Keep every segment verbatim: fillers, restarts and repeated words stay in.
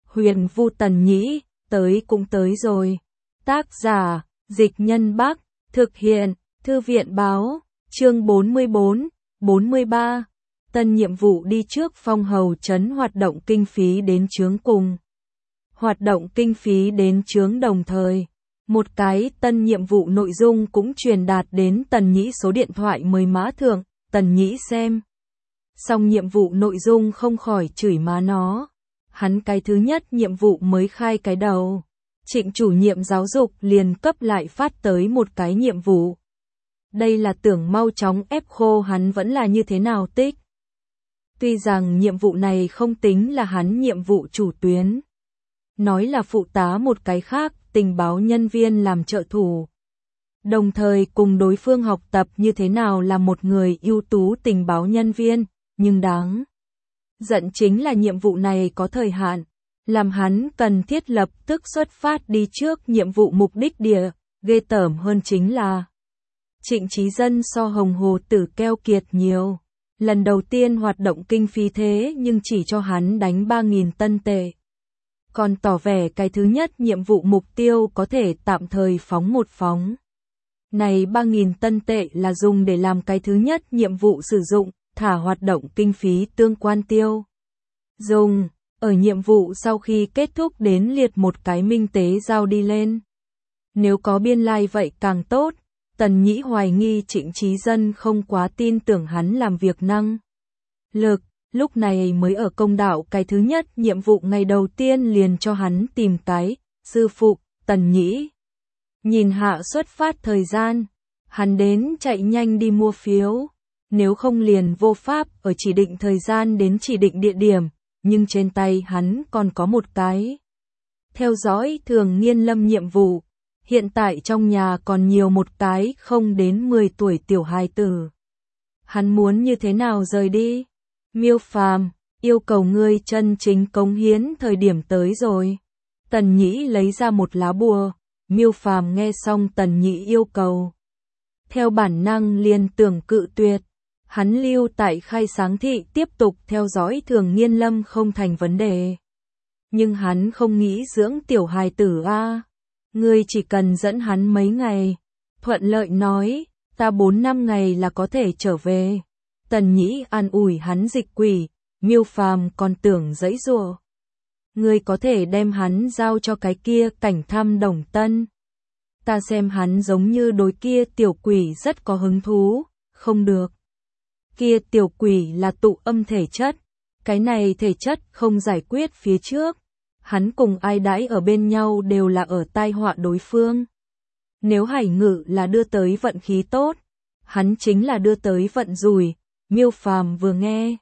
Huyền Vu Tần Nhĩ, tới cũng tới rồi. Tác giả, Dịch Nhân Bắc, thực hiện, Thư viện Báo, chương bốn mươi bốn, bốn mươi ba. Tân nhiệm vụ đi trước phong hầu trấn hoạt động kinh phí đến chướng cùng. Hoạt động kinh phí đến chướng đồng thời. Một cái tân nhiệm vụ nội dung cũng truyền đạt đến Tần Nhĩ số điện thoại mời má thượng, Tần Nhĩ xem. Xong nhiệm vụ nội dung không khỏi chửi má nó. Hắn cái thứ nhất nhiệm vụ mới khai cái đầu. Trịnh chủ nhiệm giáo dục liền cấp lại phát tới một cái nhiệm vụ. Đây là tưởng mau chóng ép khô hắn vẫn là như thế nào tích. Tuy rằng nhiệm vụ này không tính là hắn nhiệm vụ chủ tuyến. Nói là phụ tá một cái khác, tình báo nhân viên làm trợ thủ. Đồng thời cùng đối phương học tập như thế nào là một người ưu tú tình báo nhân viên, nhưng đáng giận chính là nhiệm vụ này có thời hạn, làm hắn cần thiết lập tức xuất phát đi trước nhiệm vụ mục đích địa, ghê tởm hơn chính là Trịnh Chí Dân so Hồng Hồ Tử keo kiệt nhiều. Lần đầu tiên hoạt động kinh phí thế nhưng chỉ cho hắn đánh ba nghìn tân tệ. Còn tỏ vẻ cái thứ nhất nhiệm vụ mục tiêu có thể tạm thời phóng một phóng. Này ba nghìn tân tệ là dùng để làm cái thứ nhất nhiệm vụ sử dụng, thả hoạt động kinh phí tương quan tiêu. Dùng, ở nhiệm vụ sau khi kết thúc đến liệt một cái minh tế giao đi lên. Nếu có biên lai like vậy càng tốt. Tần Nhĩ hoài nghi Trịnh Chí Dân không quá tin tưởng hắn làm việc năng lực, lúc này mới ở công đạo cái thứ nhất nhiệm vụ ngày đầu tiên liền cho hắn tìm cái, sư phụ, Tần Nhĩ. Nhìn hạ xuất phát thời gian, hắn đến chạy nhanh đi mua phiếu, nếu không liền vô pháp ở chỉ định thời gian đến chỉ định địa điểm, nhưng trên tay hắn còn có một cái. Theo dõi thường nghiên lâm nhiệm vụ. Hiện tại trong nhà còn nhiều một cái không đến mười tuổi tiểu hài tử. Hắn muốn như thế nào rời đi? Miêu Phàm, yêu cầu ngươi chân chính cống hiến thời điểm tới rồi. Tần Nhĩ lấy ra một lá bùa, Miêu Phàm nghe xong Tần Nhĩ yêu cầu. Theo bản năng liền tưởng cự tuyệt. Hắn lưu tại Khai Sáng Thị tiếp tục theo dõi thường nghiên lâm không thành vấn đề. Nhưng hắn không nghĩ dưỡng tiểu hài tử a. Ngươi chỉ cần dẫn hắn mấy ngày. Thuận lợi nói, ta bốn năm ngày là có thể trở về. Tần Nhĩ an ủi hắn dịch quỷ, Miêu Phàm còn tưởng giãy giụa. Ngươi có thể đem hắn giao cho cái kia cảnh thăm Đồng Tân. Ta xem hắn giống như đối kia tiểu quỷ rất có hứng thú, không được. Kia tiểu quỷ là tụ âm thể chất, cái này thể chất không giải quyết phía trước. Hắn cùng ai đãi ở bên nhau đều là ở tai họa đối phương. Nếu Hải Ngự là đưa tới vận khí tốt, hắn chính là đưa tới vận rủi. Miêu Phàm vừa nghe,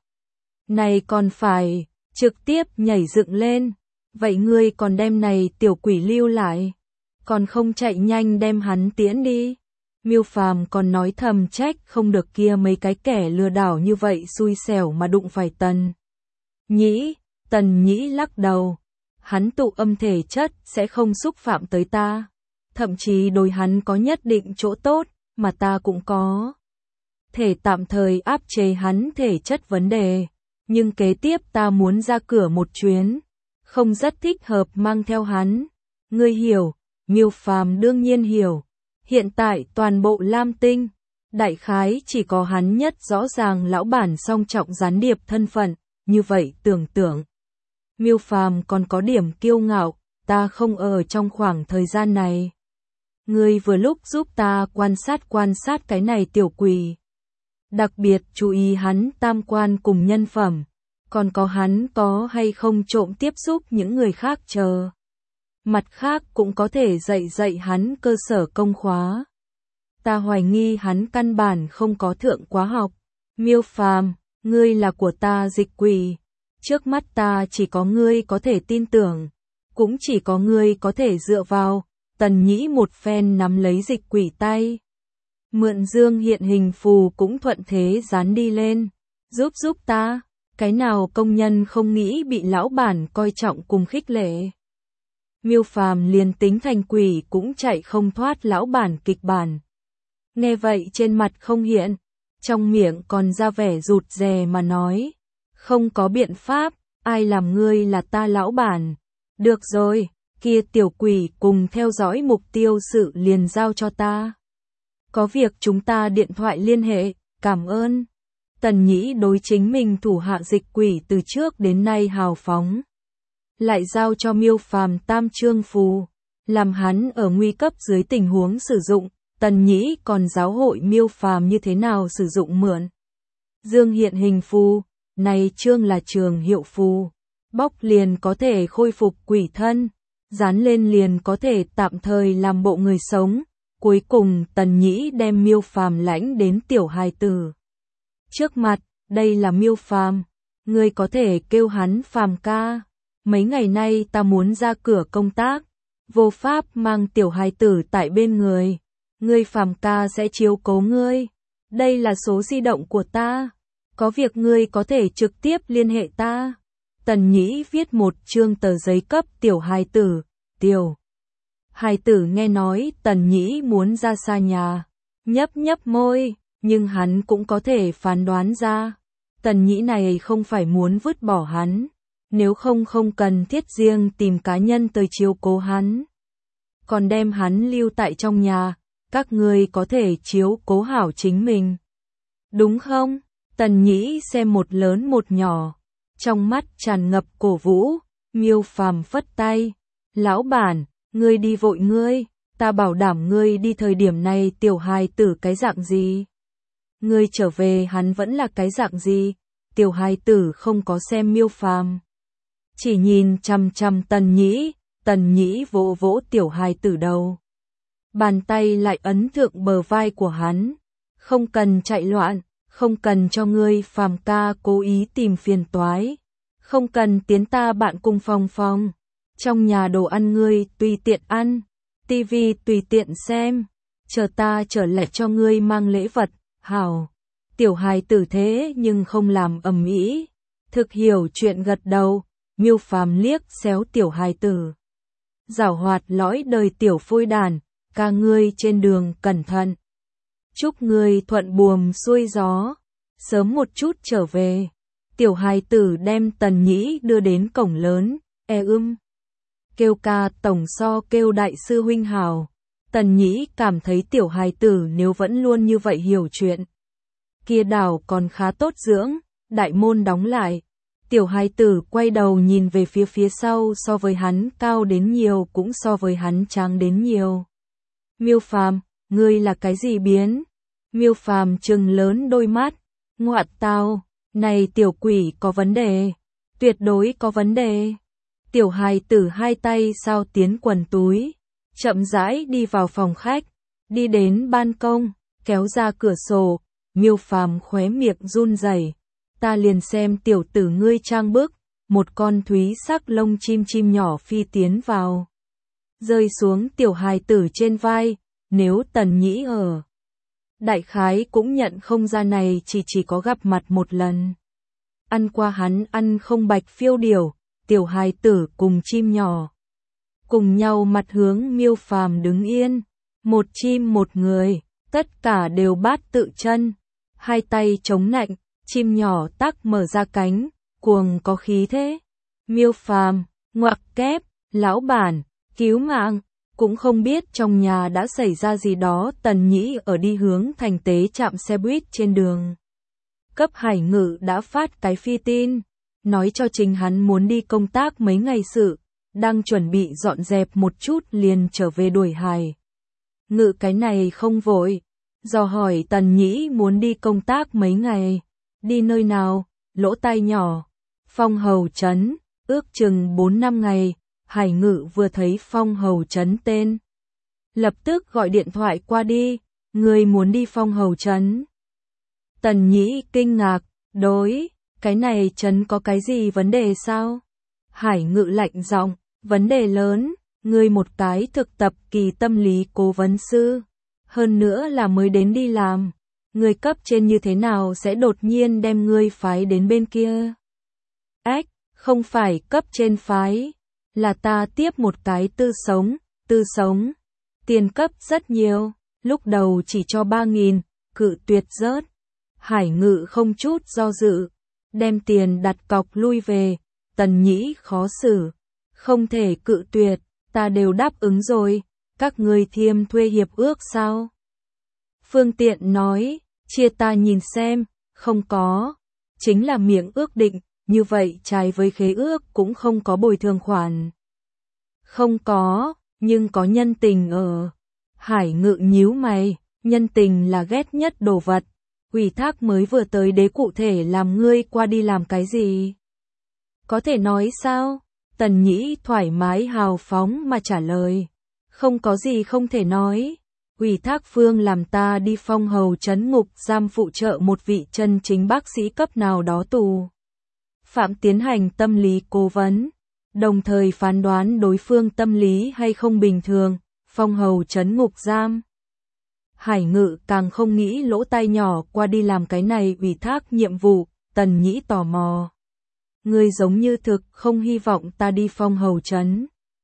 này còn phải trực tiếp nhảy dựng lên. Vậy ngươi còn đem này tiểu quỷ lưu lại, còn không chạy nhanh đem hắn tiễn đi. Miêu Phàm còn nói thầm trách không được kia mấy cái kẻ lừa đảo như vậy xui xẻo mà đụng phải Tần Nhĩ. Tần Nhĩ lắc đầu. Hắn tụ âm thể chất sẽ không xúc phạm tới ta. Thậm chí đối hắn có nhất định chỗ tốt, mà ta cũng có. Thể tạm thời áp chế hắn thể chất vấn đề. Nhưng kế tiếp ta muốn ra cửa một chuyến. Không rất thích hợp mang theo hắn. Ngươi hiểu, Miêu Phàm đương nhiên hiểu. Hiện tại toàn bộ Lam Tinh, đại khái chỉ có hắn nhất rõ ràng lão bản song trọng gián điệp thân phận. Như vậy tưởng tượng. Miêu Phàm còn có điểm kiêu ngạo, ta không ở trong khoảng thời gian này. Ngươi vừa lúc giúp ta quan sát quan sát cái này tiểu quỷ. Đặc biệt chú ý hắn tam quan cùng nhân phẩm, còn có hắn có hay không trộm tiếp xúc những người khác chờ. Mặt khác cũng có thể dạy dạy hắn cơ sở công khóa. Ta hoài nghi hắn căn bản không có thượng khóa học. Miêu Phàm, ngươi là của ta dịch quỷ. Trước mắt ta chỉ có ngươi có thể tin tưởng, cũng chỉ có ngươi có thể dựa vào. Tần Nhĩ một phen nắm lấy dịch quỷ tay. Mượn dương hiện hình phù cũng thuận thế dán đi lên. Giúp giúp ta, cái nào công nhân không nghĩ bị lão bản coi trọng cùng khích lệ. Miêu Phàm liền tính thành quỷ cũng chạy không thoát lão bản kịch bản. Nghe vậy trên mặt không hiện, trong miệng còn ra vẻ rụt rè mà nói. Không có biện pháp, ai làm ngươi là ta lão bản, Được rồi, kia tiểu quỷ cùng theo dõi mục tiêu sự liền giao cho ta. Có việc chúng ta điện thoại liên hệ, cảm ơn. Tần Nhĩ đối chính mình thủ hạ dịch quỷ từ trước đến nay hào phóng. Lại giao cho Miêu Phàm tam chương phù, làm hắn ở nguy cấp dưới tình huống sử dụng, Tần Nhĩ còn giáo hội Miêu Phàm như thế nào sử dụng mượn. Dương hiện hình phù, này chương là trường hiệu phù, bóc liền có thể khôi phục quỷ thân, dán lên liền có thể tạm thời làm bộ người sống. Cuối cùng Tần Nhĩ đem Miêu Phàm lãnh đến tiểu hài tử trước mặt, đây là Miêu Phàm, ngươi có thể kêu hắn Phàm ca. Mấy ngày nay ta muốn ra cửa công tác, vô pháp mang tiểu hài tử tại bên người, ngươi Phàm ca sẽ chiếu cố ngươi. Đây là số di động của ta, có việc ngươi có thể trực tiếp liên hệ ta. Tần Nhĩ viết một chương tờ giấy cấp tiểu hài tử, tiểu hài tử nghe nói Tần Nhĩ muốn ra xa nhà, nhấp nhấp môi, nhưng hắn cũng có thể phán đoán ra, Tần Nhĩ này không phải muốn vứt bỏ hắn, nếu không không cần thiết riêng tìm cá nhân tới chiếu cố hắn, còn đem hắn lưu tại trong nhà, các ngươi có thể chiếu cố hảo chính mình. Đúng không? Tần Nhĩ xem một lớn một nhỏ, trong mắt tràn ngập cổ vũ. Miêu Phàm phất tay, lão bản, ngươi đi vội ngươi, ta bảo đảm ngươi đi thời điểm này tiểu hài tử cái dạng gì. Ngươi trở về hắn vẫn là cái dạng gì, tiểu hài tử không có xem Miêu Phàm, chỉ nhìn chằm chằm Tần Nhĩ, Tần Nhĩ vỗ vỗ tiểu hài tử đầu. Bàn tay lại ấn thượng bờ vai của hắn, không cần chạy loạn, không cần cho ngươi Phàm ca cố ý tìm phiền toái, không cần tiến ta bạn cùng phòng phòng. Trong nhà đồ ăn ngươi tùy tiện ăn, tivi tùy tiện xem, chờ ta trở lại cho ngươi mang lễ vật, hảo. Tiểu hài tử thế nhưng không làm ầm ĩ, thực hiểu chuyện gật đầu. Miêu Phàm liếc xéo tiểu hài tử, giảo hoạt lõi đời tiểu phôi đàn, ca ngươi trên đường cẩn thận, chúc ngươi thuận buồm xuôi gió, sớm một chút trở về. Tiểu hài tử đem Tần Nhĩ đưa đến cổng lớn, e ưm. Kêu ca tổng so kêu đại sư huynh hào. Tần Nhĩ cảm thấy tiểu hài tử nếu vẫn luôn như vậy hiểu chuyện, kia đảo còn khá tốt dưỡng. Đại môn đóng lại, tiểu hài tử quay đầu nhìn về phía phía sau, so với hắn cao đến nhiều cũng so với hắn tráng đến nhiều. Miêu Phàm, ngươi là cái gì biến? Miêu Phàm trừng lớn đôi mắt, ngoạn tao, này tiểu quỷ có vấn đề, tuyệt đối có vấn đề. Tiểu hài tử hai tay sao tiến quần túi, chậm rãi đi vào phòng khách, đi đến ban công, kéo ra cửa sổ. Miêu Phàm khóe miệng run rẩy, ta liền xem tiểu tử ngươi trang bức. Một con thúy sắc lông chim chim nhỏ phi tiến vào, rơi xuống tiểu hài tử trên vai. Nếu Tần Nhĩ ở, đại khái cũng nhận không ra này chỉ chỉ có gặp mặt một lần. Ăn qua hắn ăn không bạch phiêu điểu. Tiểu hài tử cùng chim nhỏ cùng nhau mặt hướng Miêu Phàm đứng yên, một chim một người, tất cả đều bát tự chân, hai tay chống nạnh, chim nhỏ tắc mở ra cánh, cuồng có khí thế. Miêu Phàm, ngoặc kép, lão bản, cứu mạng, cũng không biết trong nhà đã xảy ra gì đó. Tần Nhĩ ở đi hướng thành tế trạm xe buýt trên đường, cấp Hải Ngự đã phát cái phi tin, nói cho chính hắn muốn đi công tác mấy ngày sự, đang chuẩn bị dọn dẹp một chút liền trở về đuổi Hải Ngự cái này không vội, dò hỏi Tần Nhĩ muốn đi công tác mấy ngày, đi nơi nào. Lỗ tai nhỏ, Phong Hầu Trấn, ước chừng bốn năm ngày. Hải Ngự vừa thấy Phong Hầu Trấn tên, lập tức gọi điện thoại qua đi, người muốn đi Phong Hầu Trấn. Tần Nhĩ kinh ngạc, đối, cái này trấn có cái gì vấn đề sao? Hải Ngự lạnh giọng, vấn đề lớn, ngươi một cái thực tập kỳ tâm lý cố vấn sư, hơn nữa là mới đến đi làm, người cấp trên như thế nào sẽ đột nhiên đem ngươi phái đến bên kia? Ách, không phải cấp trên phái, là ta tiếp một cái tư sống, tư sống, tiền cấp rất nhiều, lúc đầu chỉ cho ba nghìn, cự tuyệt rớt. Hải Ngự không chút do dự, đem tiền đặt cọc lui về. Tần Nhĩ khó xử, Không thể cự tuyệt, ta đều đáp ứng rồi, các ngươi thiêm thuê hiệp ước sao? Phương Tiện nói, chia ta nhìn xem, không có, chính là miệng ước định, như vậy trái với khế ước cũng không có bồi thường khoản. Không có, nhưng có nhân tình ở. Hải Ngự nhíu mày, nhân tình là ghét nhất đồ vật. Ủy thác mới vừa tới đế cụ thể làm ngươi qua đi làm cái gì? Có thể nói sao? Tần Nhĩ thoải mái hào phóng mà trả lời. Không có gì không thể nói. Ủy thác Phương làm ta đi Phong Hầu trấn ngục giam phụ trợ một vị chân chính bác sĩ cấp nào đó tù phạm tiến hành tâm lý cố vấn, đồng thời phán đoán đối phương tâm lý hay không bình thường. Phong Hầu trấn ngục giam. Hải Ngự càng không nghĩ lỗ tai nhỏ qua đi làm cái này ủy thác nhiệm vụ. Tần Nhĩ tò mò. Ngươi giống như thực không hy vọng ta đi Phong Hầu trấn.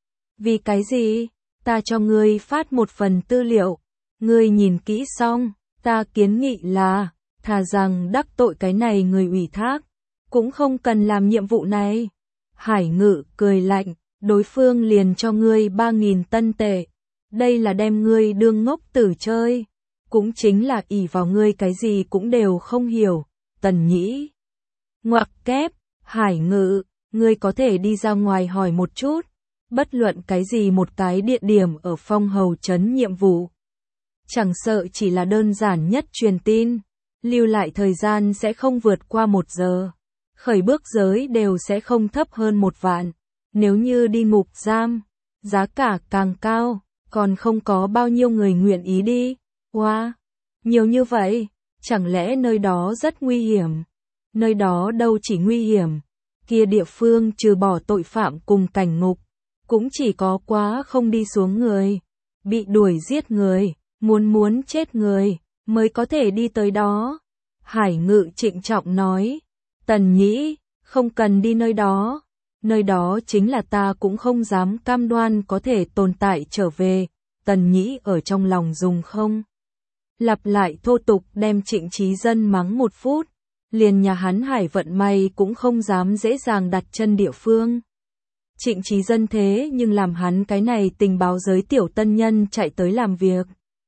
Vì cái gì? Ta cho ngươi phát một phần tư liệu. Ngươi nhìn kỹ xong, ta kiến nghị là, thà rằng đắc tội cái này người ủy thác, cũng không cần làm nhiệm vụ này. Hải Ngự cười lạnh, đối phương liền cho ngươi ba nghìn tân tệ. Đây là đem ngươi đương ngốc tử chơi. Cũng chính là ỷ vào ngươi cái gì cũng đều không hiểu. Tần Nhĩ ngoặc kép, Hải Ngự, ngươi có thể đi ra ngoài hỏi một chút. Bất luận cái gì một cái địa điểm ở Phong Hầu trấn nhiệm vụ. Chẳng sợ chỉ là đơn giản nhất truyền tin, lưu lại thời gian sẽ không vượt qua một giờ. Khởi bước giới đều sẽ không thấp hơn một vạn. Nếu như đi ngục giam, giá cả càng cao, còn không có bao nhiêu người nguyện ý đi. Wow, nhiều như vậy, chẳng lẽ nơi đó rất nguy hiểm? Nơi đó đâu chỉ nguy hiểm, kia địa phương trừ bỏ tội phạm cùng cảnh ngục, cũng chỉ có quá không đi xuống người, bị đuổi giết người, muốn muốn chết người, mới có thể đi tới đó. Hải Ngự trịnh trọng nói, Tần Nhĩ, không cần đi nơi đó, nơi đó chính là ta cũng không dám cam đoan có thể tồn tại trở về. Tần Nhĩ ở trong lòng dùng không lặp lại thô tục đem Trịnh Chí Dân mắng một phút, liền nhà hắn Hải vận may cũng không dám dễ dàng đặt chân địa phương. Trịnh Chí Dân thế nhưng làm hắn cái này tình báo giới tiểu tân nhân chạy tới làm việc,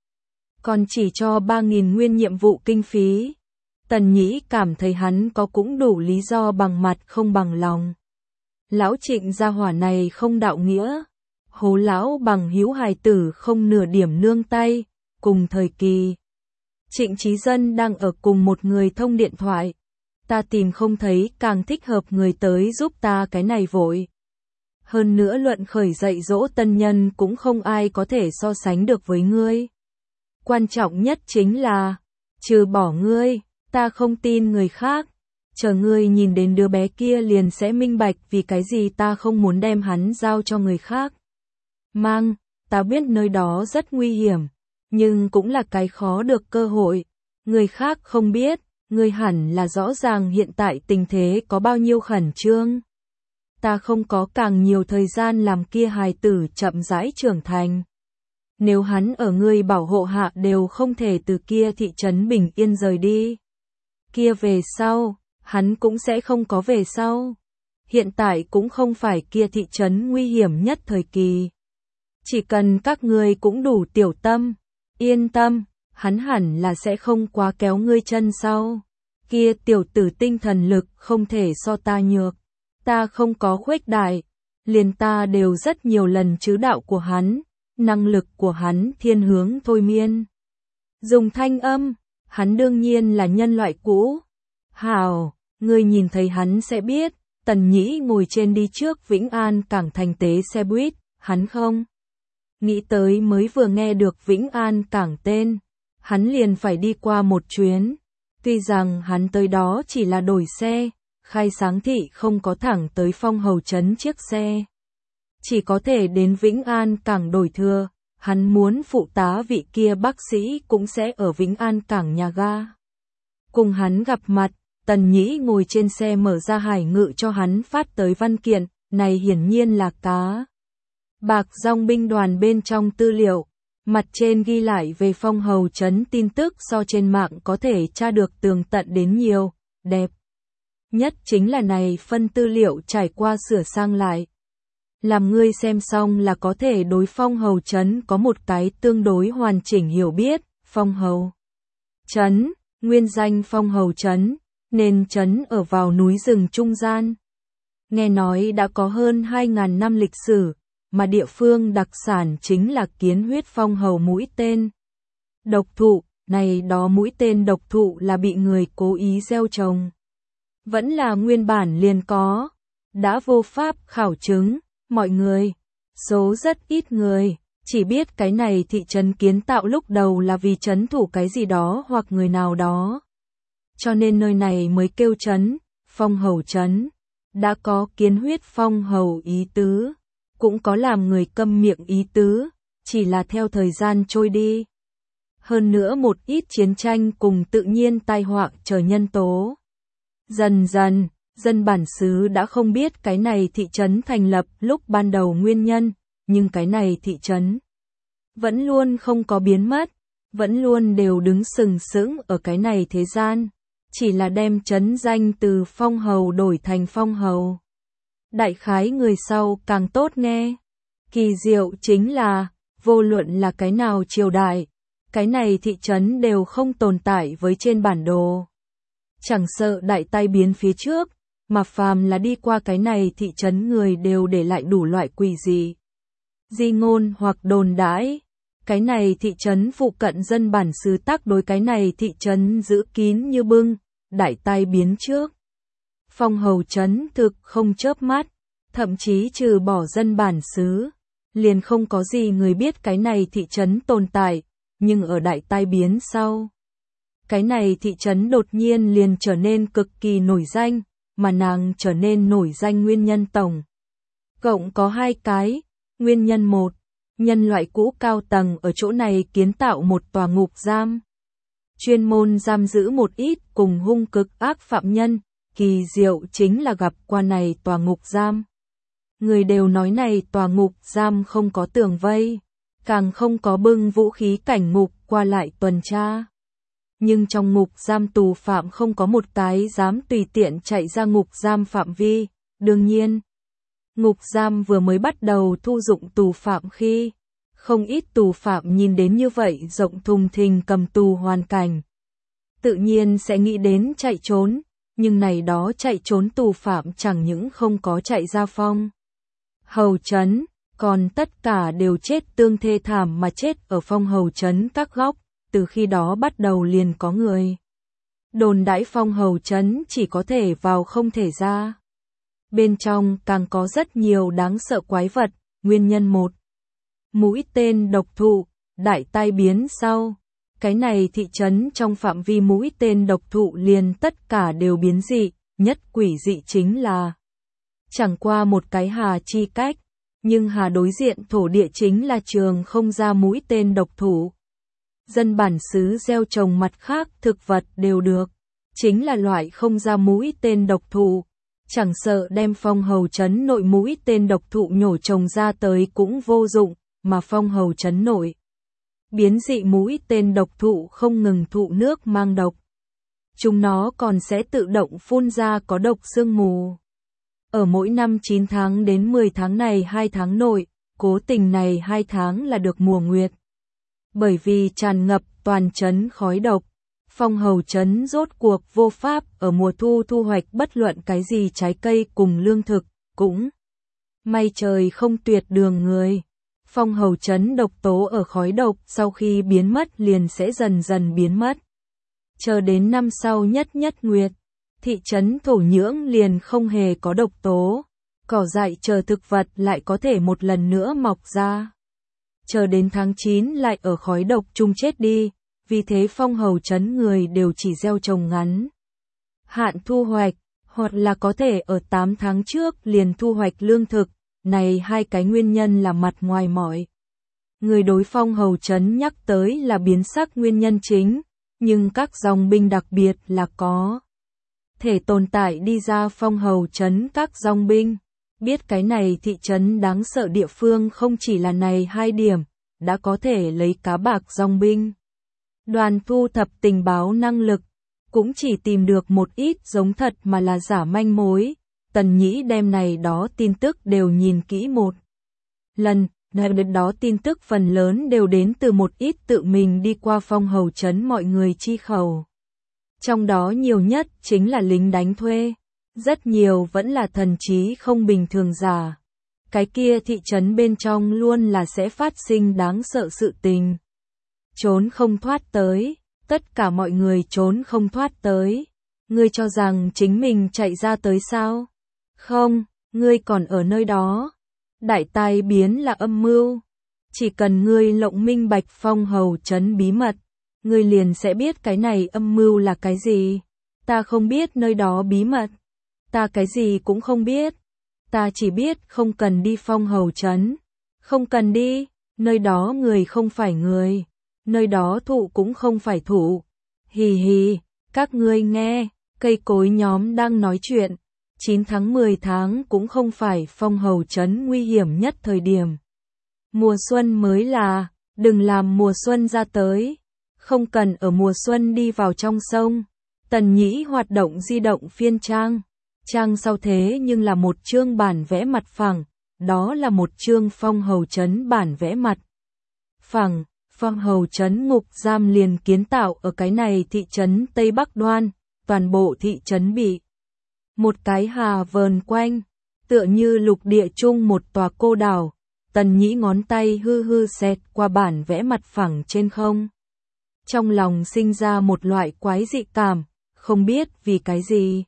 còn chỉ cho ba nghìn nguyên nhiệm vụ kinh phí. Tần Nhĩ cảm thấy hắn có cũng đủ lý do bằng mặt không bằng lòng. Lão Trịnh gia hỏa này không đạo nghĩa, hố lão bằng hữu hài tử không nửa điểm nương tay. Cùng thời kỳ, Trịnh Chí Dân đang ở cùng một người thông điện thoại. Ta tìm không thấy càng thích hợp người tới giúp ta cái này vội. Hơn nữa luận khởi dạy dỗ tân nhân cũng không ai có thể so sánh được với ngươi. Quan trọng nhất chính là, trừ bỏ ngươi, ta không tin người khác. Chờ ngươi nhìn đến đứa bé kia liền sẽ minh bạch vì cái gì ta không muốn đem hắn giao cho người khác. Mang, ta biết nơi đó rất nguy hiểm, nhưng cũng là cái khó được cơ hội. Người khác không biết, ngươi hẳn là rõ ràng hiện tại tình thế có bao nhiêu khẩn trương. Ta không có càng nhiều thời gian làm kia hài tử chậm rãi trưởng thành. Nếu hắn ở ngươi bảo hộ hạ đều không thể từ kia thị trấn bình yên rời đi. Kia về sau, hắn cũng sẽ không có về sau. Hiện tại cũng không phải kia thị trấn nguy hiểm nhất thời kỳ. Chỉ cần các ngươi cũng đủ tiểu tâm, yên tâm, hắn hẳn là sẽ không quá kéo ngươi chân sau. Kia tiểu tử tinh thần lực không thể so ta nhược. Ta không có khuếch đại, liền ta đều rất nhiều lần chứ đạo của hắn, năng lực của hắn thiên hướng thôi miên. Dùng thanh âm, hắn đương nhiên là nhân loại cũ. Hào, ngươi nhìn thấy hắn sẽ biết. Tần Nhĩ ngồi trên đi trước Vĩnh An cảng thành tế xe buýt, hắn không nghĩ tới mới vừa nghe được Vĩnh An cảng tên, hắn liền phải đi qua một chuyến. Tuy rằng hắn tới đó chỉ là đổi xe, khai sáng thị không có thẳng tới Phong Hầu trấn chiếc xe. Chỉ có thể đến Vĩnh An cảng đổi thừa, hắn muốn phụ tá vị kia bác sĩ cũng sẽ ở Vĩnh An cảng nhà ga. Cùng hắn gặp mặt, Tần Nhĩ ngồi trên xe mở ra Hải Ngự cho hắn phát tới văn kiện, này hiển nhiên là cá bạc dòng binh đoàn bên trong tư liệu. Mặt trên ghi lại về Phong Hầu trấn tin tức so trên mạng có thể tra được tường tận đến nhiều, đẹp nhất chính là này phân tư liệu trải qua sửa sang lại. Làm ngươi xem xong là có thể đối Phong Hầu Trấn có một cái tương đối hoàn chỉnh hiểu biết. Phong Hầu Trấn, nguyên danh Phong Hầu Trấn, nên trấn ở vào núi rừng trung gian. Nghe nói đã có hơn hai ngàn năm lịch sử, mà địa phương đặc sản chính là kiến huyết phong hầu mũi tên độc thụ. Này đó mũi tên độc thụ là bị người cố ý gieo trồng, vẫn là nguyên bản liền có, đã vô pháp khảo chứng. Mọi người, số rất ít người, chỉ biết cái này thị trấn kiến tạo lúc đầu là vì trấn thủ cái gì đó hoặc người nào đó. Cho nên nơi này mới kêu trấn, Phong Hầu Trấn. Đã có kiến huyết phong hầu ý tứ, cũng có làm người câm miệng ý tứ, chỉ là theo thời gian trôi đi. Hơn nữa một ít chiến tranh cùng tự nhiên tai họa trở nhân tố. Dần dần, dân bản xứ đã không biết cái này thị trấn thành lập lúc ban đầu nguyên nhân, nhưng cái này thị trấn vẫn luôn không có biến mất, vẫn luôn đều đứng sừng sững ở cái này thế gian, chỉ là đem trấn danh từ Phong Hầu đổi thành Phong Hầu. Đại khái người sau càng tốt nghe. Kỳ diệu chính là, vô luận là cái nào triều đại, cái này thị trấn đều không tồn tại với trên bản đồ. Chẳng sợ đại tai biến phía trước, mà phàm là đi qua cái này thị trấn người đều để lại đủ loại quỷ dị, di ngôn hoặc đồn đãi. Cái này thị trấn phụ cận dân bản xứ tác đối cái này thị trấn giữ kín như bưng. Đại tai biến trước, Phong Hầu Trấn thực không chớp mắt, thậm chí trừ bỏ dân bản xứ, liền không có gì người biết cái này thị trấn tồn tại. Nhưng ở đại tai biến sau, cái này thị trấn đột nhiên liền trở nên cực kỳ nổi danh, mà nàng trở nên nổi danh nguyên nhân tổng cộng có hai cái. Nguyên nhân một, nhân loại cũ cao tầng ở chỗ này kiến tạo một tòa ngục giam, chuyên môn giam giữ một ít cùng hung cực ác phạm nhân. Kỳ diệu chính là gặp qua này tòa ngục giam, người đều nói này tòa ngục giam không có tường vây, càng không có bưng vũ khí cảnh ngục qua lại tuần tra. Nhưng trong ngục giam tù phạm không có một cái dám tùy tiện chạy ra ngục giam phạm vi. Đương nhiên, ngục giam vừa mới bắt đầu thu dụng tù phạm khi, không ít tù phạm nhìn đến như vậy rộng thùng thình cầm tù hoàn cảnh, tự nhiên sẽ nghĩ đến chạy trốn, nhưng này đó chạy trốn tù phạm chẳng những không có chạy ra Phong Hầu Trấn, còn tất cả đều chết tương thê thảm mà chết ở Phong Hầu Trấn các góc. Từ khi đó bắt đầu liền có người đồn đãi Phong Hầu Trấn chỉ có thể vào không thể ra. Bên trong càng có rất nhiều đáng sợ quái vật. Nguyên nhân một, mũi tên độc thụ. Đại tai biến sau, cái này thị trấn trong phạm vi mũi tên độc thụ liền tất cả đều biến dị. Nhất quỷ dị chính là chẳng qua một cái hà chi cách, nhưng hà đối diện thổ địa chính là trường không ra mũi tên độc thụ. Dân bản xứ gieo trồng mặt khác thực vật đều được, chính là loại không ra mũi tên độc thụ. Chẳng sợ đem Phong Hầu Trấn nội mũi tên độc thụ nhổ trồng ra tới cũng vô dụng, mà Phong Hầu Trấn nội biến dị mũi tên độc thụ không ngừng thụ nước mang độc. Chúng nó còn sẽ tự động phun ra có độc sương mù. Ở mỗi năm chín tháng đến mười tháng này hai tháng nội, cố tình này hai tháng là được mùa nguyệt. Bởi vì tràn ngập toàn trấn khói độc, Phong Hầu Trấn rốt cuộc vô pháp ở mùa thu thu hoạch bất luận cái gì trái cây cùng lương thực, cũng may trời không tuyệt đường người. Phong Hầu Trấn độc tố ở khói độc sau khi biến mất liền sẽ dần dần biến mất. Chờ đến năm sau nhất nhất nguyệt, thị trấn thổ nhưỡng liền không hề có độc tố, cỏ dại chờ thực vật lại có thể một lần nữa mọc ra. Chờ đến tháng chín lại ở khói độc chung chết đi, vì thế Phong Hầu Trấn người đều chỉ gieo trồng ngắn hạn thu hoạch, hoặc là có thể ở tám tháng trước liền thu hoạch lương thực. Này hai cái nguyên nhân là mặt ngoài mọi người đối Phong Hầu Trấn nhắc tới là biến sắc nguyên nhân chính, nhưng các dòng binh đặc biệt là có thể tồn tại đi ra Phong Hầu Trấn các dòng binh. Biết cái này thị trấn đáng sợ địa phương không chỉ là này hai điểm, đã có thể lấy cá bạc dòng binh. Đoàn thu thập tình báo năng lực, cũng chỉ tìm được một ít giống thật mà là giả manh mối, Tần Nhĩ đem này đó tin tức đều nhìn kỹ một lần, này đó tin tức phần lớn đều đến từ một ít tự mình đi qua Phong Hầu trấn mọi người chi khẩu. Trong đó nhiều nhất chính là lính đánh thuê, rất nhiều vẫn là thần trí không bình thường giả. Cái kia thị trấn bên trong luôn là sẽ phát sinh đáng sợ sự tình. Trốn không thoát tới, tất cả mọi người trốn không thoát tới. Ngươi cho rằng chính mình chạy ra tới sao? Không, ngươi còn ở nơi đó. Đại tai biến là âm mưu. Chỉ cần ngươi lộng minh bạch Phong Hầu trấn bí mật, ngươi liền sẽ biết cái này âm mưu là cái gì. Ta không biết nơi đó bí mật. Ta cái gì cũng không biết. Ta chỉ biết không cần đi Phong Hầu trấn. Không cần đi, nơi đó người không phải người. Nơi đó thụ cũng không phải thụ. Hì hì, các ngươi nghe, cây cối nhóm đang nói chuyện. chín tháng mười tháng cũng không phải Phong Hầu trấn nguy hiểm nhất thời điểm. Mùa xuân mới là, đừng làm mùa xuân ra tới. Không cần ở mùa xuân đi vào trong sông. Tần Nhĩ hoạt động di động phiên trang. Trang sau thế nhưng là một chương bản vẽ mặt phẳng, đó là một chương Phong Hầu trấn bản vẽ mặt phẳng. Phong Hầu trấn ngục giam liền kiến tạo ở cái này thị trấn Tây Bắc Đoan, toàn bộ thị trấn bị một cái hà vờn quanh, tựa như lục địa chung một tòa cô đảo. Tần Nhĩ ngón tay hư hư xẹt qua bản vẽ mặt phẳng trên không. Trong lòng sinh ra một loại quái dị cảm, không biết vì cái gì.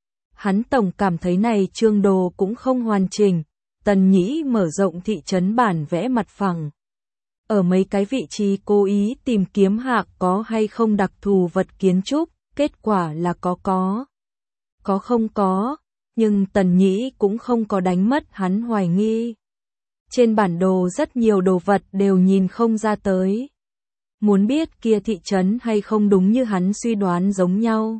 Hắn tổng cảm thấy này chương đồ cũng không hoàn chỉnh. Tần Nhĩ mở rộng thị trấn bản vẽ mặt phẳng. Ở mấy cái vị trí cố ý tìm kiếm hạ có hay không đặc thù vật kiến trúc, kết quả là có có. Có không có, nhưng Tần Nhĩ cũng không có đánh mất hắn hoài nghi. Trên bản đồ rất nhiều đồ vật đều nhìn không ra tới. Muốn biết kia thị trấn hay không đúng như hắn suy đoán giống nhau.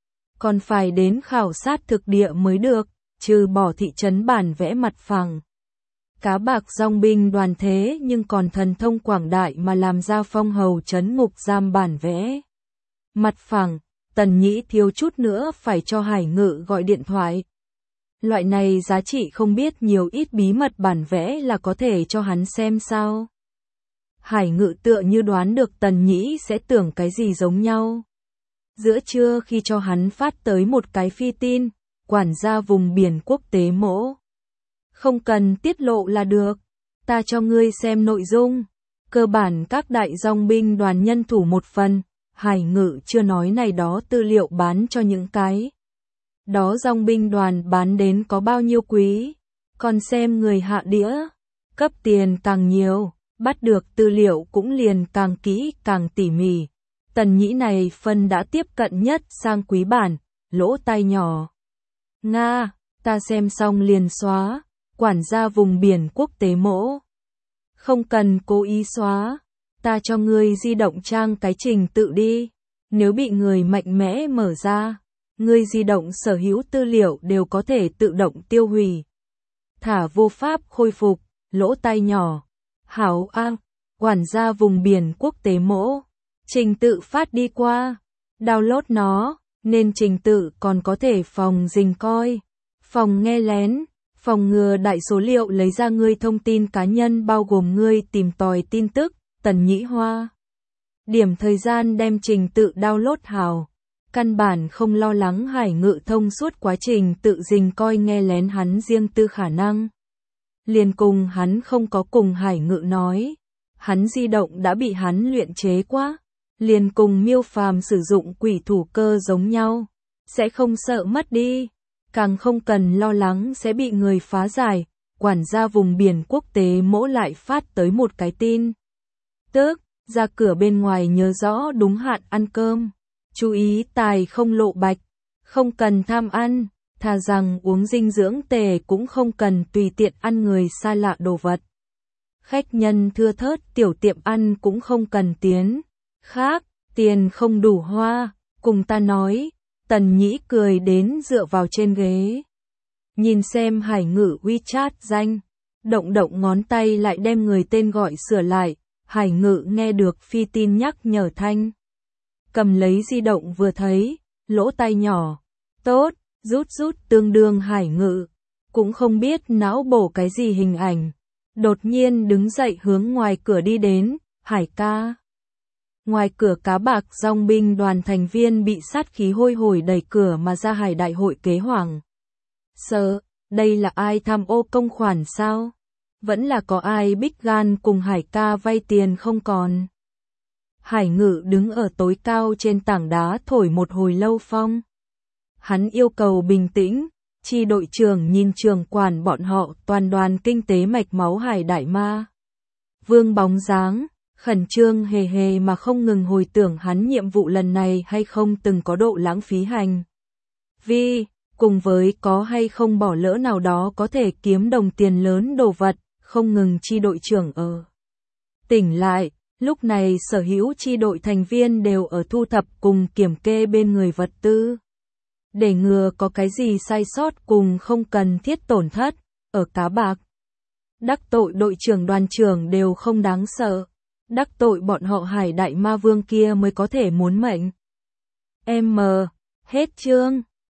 Còn phải đến khảo sát thực địa mới được, trừ bỏ thị trấn bản vẽ mặt phẳng. Cá bạc dòng binh đoàn thế nhưng còn thần thông quảng đại mà làm ra Phong Hầu trấn ngục giam bản vẽ mặt phẳng. Tần Nhĩ thiếu chút nữa phải cho Hải Ngự gọi điện thoại. Loại này giá trị không biết nhiều ít bí mật bản vẽ là có thể cho hắn xem sao. Hải Ngự tựa như đoán được Tần Nhĩ sẽ tưởng cái gì giống nhau. Giữa trưa khi cho hắn phát tới một cái phi tin, quản gia vùng biển quốc tế mỗ. Không cần tiết lộ là được, ta cho ngươi xem nội dung. Cơ bản các đại dòng binh đoàn nhân thủ một phần, Hải Ngự chưa nói này đó tư liệu bán cho những cái. Đó dòng binh đoàn bán đến có bao nhiêu quý, còn xem người hạ đĩa, cấp tiền càng nhiều, bắt được tư liệu cũng liền càng kỹ càng tỉ mỉ. Tần Nhĩ này phân đã tiếp cận nhất sang quý bản, lỗ tai nhỏ. Nga, ta xem xong liền xóa, quản gia vùng biển quốc tế mỗ. Không cần cố ý xóa, ta cho ngươi di động trang cái trình tự đi. Nếu bị người mạnh mẽ mở ra, ngươi di động sở hữu tư liệu đều có thể tự động tiêu hủy. Thả vô pháp khôi phục, lỗ tai nhỏ. Hảo a, quản gia vùng biển quốc tế mỗ. Trình tự phát đi qua, download nó, nên trình tự còn có thể phòng rình coi, phòng nghe lén, phòng ngừa đại số liệu lấy ra ngươi thông tin cá nhân bao gồm ngươi tìm tòi tin tức. Tần Nhĩ Hoa điểm thời gian đem trình tự download hào, căn bản không lo lắng Hải Ngự thông suốt quá trình tự rình coi nghe lén hắn riêng tư khả năng. Liền cùng hắn không có cùng Hải Ngự nói, hắn di động đã bị hắn luyện chế quá, liền cùng Miêu Phàm sử dụng quỷ thủ cơ giống nhau, sẽ không sợ mất đi, càng không cần lo lắng sẽ bị người phá giải. Quản gia vùng biển quốc tế mỗ lại phát tới một cái tin. Tức, ra cửa bên ngoài nhớ rõ đúng hạn ăn cơm, chú ý tài không lộ bạch, không cần tham ăn, thà rằng uống dinh dưỡng tề cũng không cần tùy tiện ăn người xa lạ đồ vật. Khách nhân thưa thớt tiểu tiệm ăn cũng không cần tiến. Khác, tiền không đủ hoa, cùng ta nói. Tần Nhĩ cười đến dựa vào trên ghế. Nhìn xem Hải Ngự WeChat danh, động động ngón tay lại đem người tên gọi sửa lại. Hải Ngự nghe được phi tin nhắc nhở thanh. Cầm lấy di động vừa thấy, lỗ tai nhỏ. Tốt, Rút rút tương đương Hải Ngự, cũng không biết não bổ cái gì hình ảnh. Đột nhiên đứng dậy hướng ngoài cửa đi đến, Hải ca. Ngoài cửa Cá Bạc Dòng binh đoàn thành viên bị sát khí hôi hổi đẩy cửa mà ra. Hải đại hội kế hoảng sợ, đây là ai tham ô công khoản sao? Vẫn là có ai bích gan cùng Hải ca vay tiền không còn? Hải Ngự đứng ở tối cao trên tảng đá thổi một hồi lâu phong. Hắn yêu cầu bình tĩnh, chi đội trưởng nhìn trưởng quản bọn họ toàn đoàn kinh tế mạch máu Hải đại ma. Vương bóng dáng, khẩn trương hề hề mà không ngừng hồi tưởng hắn nhiệm vụ lần này hay không từng có độ lãng phí hành vi, cùng với có hay không bỏ lỡ nào đó có thể kiếm đồng tiền lớn đồ vật, không ngừng chi đội trưởng ở. Tỉnh lại, lúc này sở hữu chi đội thành viên đều ở thu thập cùng kiểm kê bên người vật tư. Để ngừa có cái gì sai sót cùng không cần thiết tổn thất, ở Cá Bạc. Đắc tội đội trưởng đoàn trưởng đều không đáng sợ. Đắc tội bọn họ Hải đại ma vương kia mới có thể muốn mệnh. M. Hết chương.